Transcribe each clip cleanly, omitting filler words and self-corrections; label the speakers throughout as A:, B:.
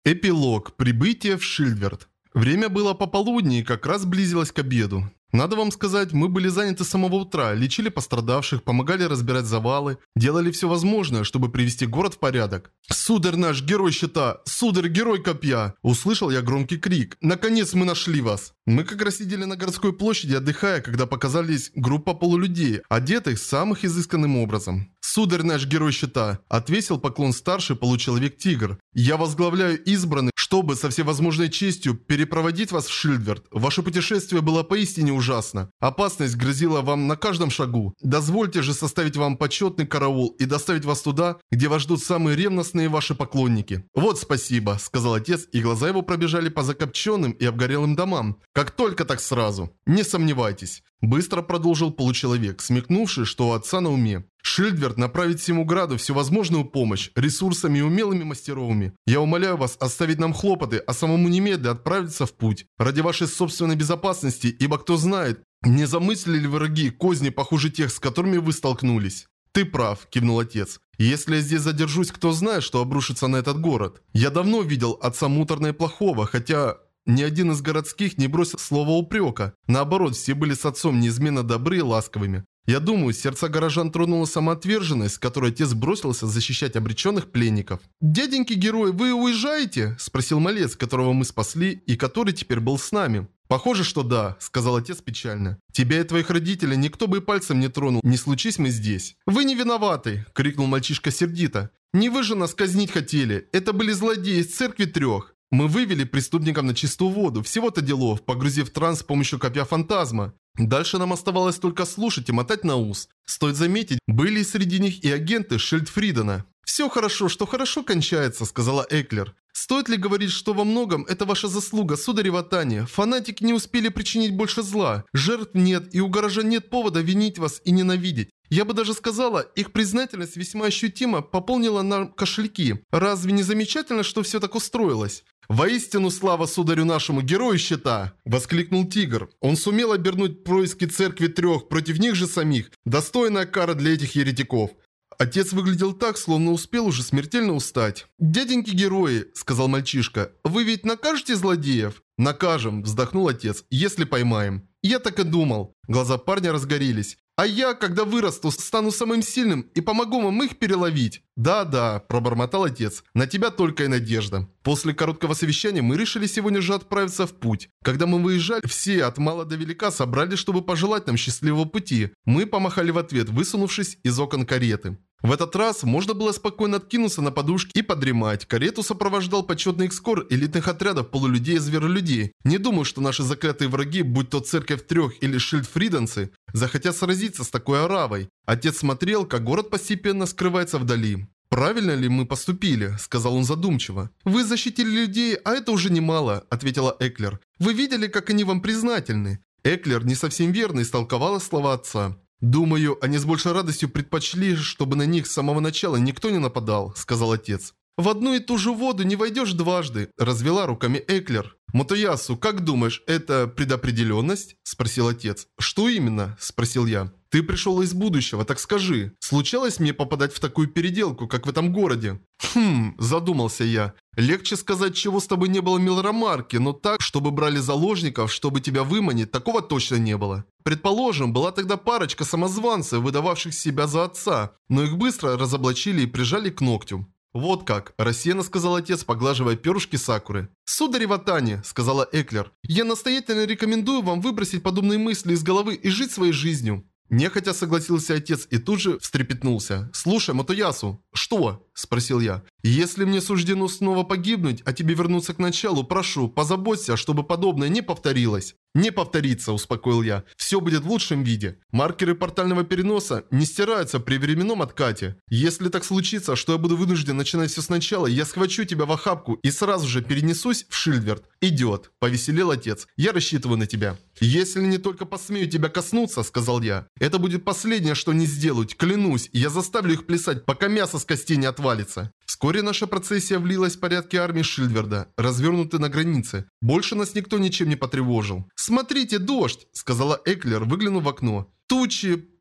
A: Эпилог. Прибытие в Шильдверд. Время было пополудни и как раз близилось к обеду. Надо вам сказать, мы были заняты с самого утра, лечили пострадавших, помогали разбирать завалы, делали все возможное, чтобы привести город в порядок. «Сударь наш, герой щита! Сударь, герой копья!» Услышал я громкий крик. «Наконец мы нашли вас!» Мы как раз сидели на городской площади, отдыхая, когда показались группа полулюдей, одетых самым изысканным образом. «Сударь наш, герой щита!» Отвесил поклон старший получеловек-тигр. «Я возглавляю избранных, чтобы со всевозможной честью перепроводить вас в Шильдверд. Ваше путешествие было поистине ужасно. Опасность грозила вам на каждом шагу. Дозвольте же составить вам почетный караул и доставить вас туда, где вас ждут самые ревностные ваши поклонники». «Вот спасибо», — сказал отец, и глаза его пробежали по закопченным и обгорелым домам. «Как только, так сразу. Не сомневайтесь». Быстро продолжил получеловек, смекнувший, что у отца на уме. «Шильдверд направит всему граду всю возможную помощь, ресурсами и умелыми мастеровыми. Я умоляю вас оставить нам хлопоты, а самому немедленно отправиться в путь. Ради вашей собственной безопасности, ибо кто знает, не замыслили ли враги козни похуже тех, с которыми вы столкнулись». «Ты прав», – кивнул отец. «Если я здесь задержусь, кто знает, что обрушится на этот город. Я давно видел отца муторно и плохого, хотя... Ни один из городских не бросил слова упрека. Наоборот, все были с отцом неизменно добры и ласковыми. Я думаю, сердца горожан тронула самоотверженность, с которой отец бросился защищать обреченных пленников. «Дяденьки герой, вы уезжаете?» – спросил малец, которого мы спасли и который теперь был с нами. «Похоже, что да», – сказал отец печально. «Тебя и твоих родителей никто бы и пальцем не тронул, не случись мы здесь». «Вы не виноваты!» – крикнул мальчишка сердито. «Не вы же нас казнить хотели. Это были злодеи из церкви трех. Мы вывели преступников на чистую воду, всего-то делов, погрузив в транс с помощью копья фантазма. Дальше нам оставалось только слушать и мотать на ус. Стоит заметить, были среди них и агенты Шильдфридена». «Все хорошо, что хорошо кончается», — сказала Эклер. «Стоит ли говорить, что во многом это ваша заслуга, сударь Ватани? Фанатики не успели причинить больше зла. Жертв нет, и у горожан нет повода винить вас и ненавидеть. Я бы даже сказала, их признательность весьма ощутимо пополнила нам кошельки. Разве не замечательно, что все так устроилось?» «Воистину слава сударю нашему, герою щита!» – воскликнул Тигр. Он сумел обернуть происки церкви трех против них же самих. Достойная кара для этих еретиков. Отец выглядел так, словно успел уже смертельно устать. «Дяденьки герои», – сказал мальчишка, – «вы ведь накажете злодеев?» «Накажем», – вздохнул отец, – «если поймаем». «Я так и думал». Глаза парня разгорелись. «А я, когда вырасту, стану самым сильным и помогу вам их переловить». «Да-да», – пробормотал отец, – «на тебя только и надежда». После короткого совещания мы решили сегодня же отправиться в путь. Когда мы выезжали, все от мала до велика собрались, чтобы пожелать нам счастливого пути. Мы помахали в ответ, высунувшись из окон кареты. В этот раз можно было спокойно откинуться на подушки и подремать. Карету сопровождал почетный экскор элитных отрядов полулюдей и зверолюдей. Не думаю, что наши заклятые враги, будь то церковь трех или шильдфриденцы, захотят сразиться с такой оравой. Отец смотрел, как город постепенно скрывается вдали. «Правильно ли мы поступили?» – сказал он задумчиво. «Вы защитили людей, а это уже немало», – ответила Эклер. «Вы видели, как они вам признательны?» Эклер не совсем верно истолковала слова отца. «Думаю, они с большей радостью предпочли, чтобы на них с самого начала никто не нападал», – сказал отец. «В одну и ту же воду не войдешь дважды», – развела руками Эклер. «Мотоясу, как думаешь, это предопределенность?» – спросил отец. «Что именно?» – спросил я. «Ты пришел из будущего, так скажи, случалось мне попадать в такую переделку, как в этом городе?» Задумался я. «Легче сказать, чего с тобой не было, Милрамарки, но так, чтобы брали заложников, чтобы тебя выманить, такого точно не было. Предположим, была тогда парочка самозванцев, выдававших себя за отца, но их быстро разоблачили и прижали к ногтю». «Вот как», – рассеянно сказал отец, поглаживая перышки Сакуры. «Сударь Ватани», – сказала Эклер, – «я настоятельно рекомендую вам выбросить подобные мысли из головы и жить своей жизнью». Нехотя согласился отец и тут же встрепетнулся. «Слушай, Мотоясу». «Что?» – спросил я. «Если мне суждено снова погибнуть, а тебе вернуться к началу, прошу, позаботься, чтобы подобное не повторилось». «Не повторится», – успокоил я. «Все будет в лучшем виде. Маркеры портального переноса не стираются при временном откате. Если так случится, что я буду вынужден начинать все сначала, я схвачу тебя в охапку и сразу же перенесусь в Шильдверд». «Идет», – повеселел отец. «Я рассчитываю на тебя». «Если не только посмею тебя коснуться», – сказал я, – «это будет последнее, что не сделают, клянусь, и я заставлю их плясать, пока мясо с костей не отвалится». Вскоре наша процессия влилась в порядки армии Шильдверда, развернуты на границе. Больше нас никто ничем не потревожил. «Смотрите, дождь!» – сказала Эклер, выглянув в окно. «Тучи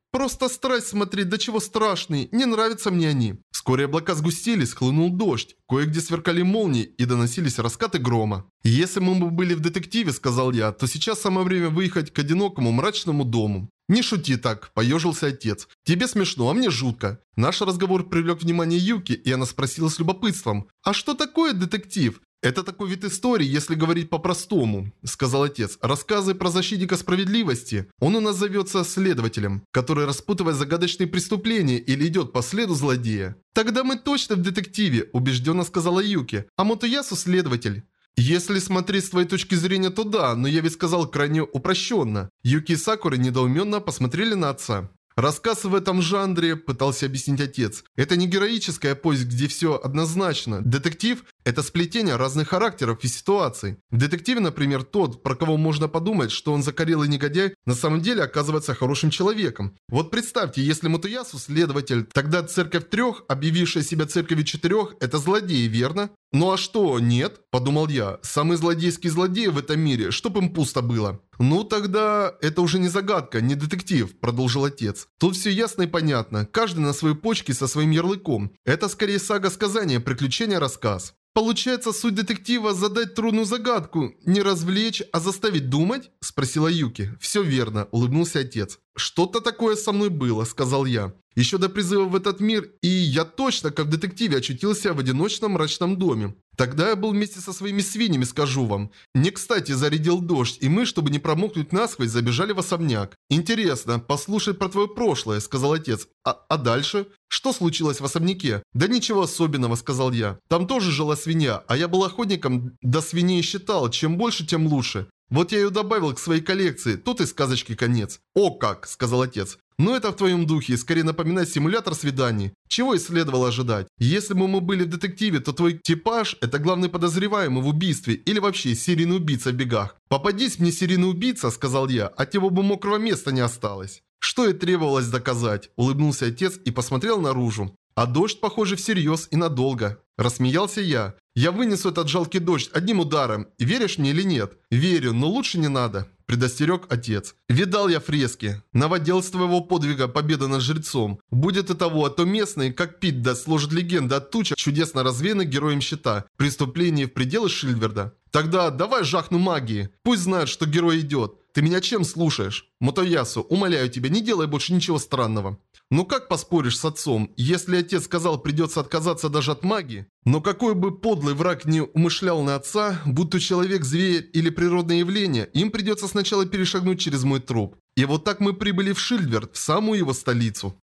A: Просто страсть смотреть, до чего страшные, не нравятся мне они. Вскоре облака сгустились, хлынул дождь, кое-где сверкали молнии и доносились раскаты грома. «Если мы бы были в детективе, — сказал я, — то сейчас самое время выехать к одинокому мрачному дому». «Не шути так», – поежился отец. «Тебе смешно, а мне жутко». Наш разговор привлек внимание Юки, и она спросила с любопытством: «А что такое детектив?» «Это такой вид истории, если говорить по-простому», – сказал отец. «Рассказы про защитника справедливости. Он у нас зовется следователем, который распутывает загадочные преступления или идет по следу злодея». «Тогда мы точно в детективе», – убежденно сказала Юки. «А Мотоясу следователь». «Если смотреть с твоей точки зрения, то да, но я ведь сказал крайне упрощенно». Юки и Сакура недоуменно посмотрели на отца. «Рассказ в этом жанре», – пытался объяснить отец, – «это не героическая повесть, где все однозначно. Детектив – это сплетение разных характеров и ситуаций. В детективе, например, тот, про кого можно подумать, что он закорелый негодяй, на самом деле оказывается хорошим человеком. Вот представьте, если Мотоясу следователь, тогда церковь трех, объявившая себя церковью четырех, это злодеи, верно?» «Ну а что, нет?» – подумал я. «Самые злодейские злодеи в этом мире, чтоб им пусто было». «Ну тогда это уже не загадка, не детектив», – продолжил отец. «Тут все ясно и понятно. Каждый на своей почке со своим ярлыком. Это скорее сага-сказание, приключение-рассказ». «Получается, суть детектива – задать трудную загадку, не развлечь, а заставить думать?» – спросила Юки. «Все верно», – улыбнулся отец. «Что-то такое со мной было», – сказал я. «Еще до призыва в этот мир, и я точно, как в детективе, очутился в одиночном мрачном доме. Тогда я был вместе со своими свиньями, скажу вам. Не кстати зарядил дождь, и мы, чтобы не промокнуть насквозь, забежали в особняк. Интересно, послушать про твое прошлое», – сказал отец. «А дальше? Что случилось в особняке?» «Да ничего особенного», – сказал я. «Там тоже жила свинья, а я был охотником, до свиней считал, чем больше, тем лучше. Вот я ее добавил к своей коллекции, тут и сказочки конец». «О как!» – сказал отец. «Ну это в твоем духе, скорее напоминает симулятор свиданий. Чего и следовало ожидать. Если бы мы были в детективе, то твой типаж – это главный подозреваемый в убийстве или вообще серийный убийца в бегах. Попадись мне серийный убийца, – сказал я, – от него бы мокрого места не осталось». «Что и требовалось доказать», – улыбнулся отец и посмотрел наружу. «А дождь, похоже, всерьез и надолго». Рассмеялся я. «Я вынесу этот жалкий дождь одним ударом. Веришь мне или нет?» «Верю, но лучше не надо», – предостерег отец. «Видал я фрески. Новодел с твоего подвига победа над жрецом. Будет и того, а то местные, как пить даст, сложат легенды о тучах чудесно развеянных героем щита. Преступление в пределы Шильверда. Тогда давай жахну магии. Пусть знают, что герой идет. Ты меня чем слушаешь? Мотоясу, умоляю тебя, не делай больше ничего странного». «Ну как поспоришь с отцом? Если отец сказал, придется отказаться даже от магии?» Но какой бы подлый враг не умышлял на отца, будь то человек, зверь или природное явление, им придется сначала перешагнуть через мой труп. И вот так мы прибыли в Шильдверд, в самую его столицу.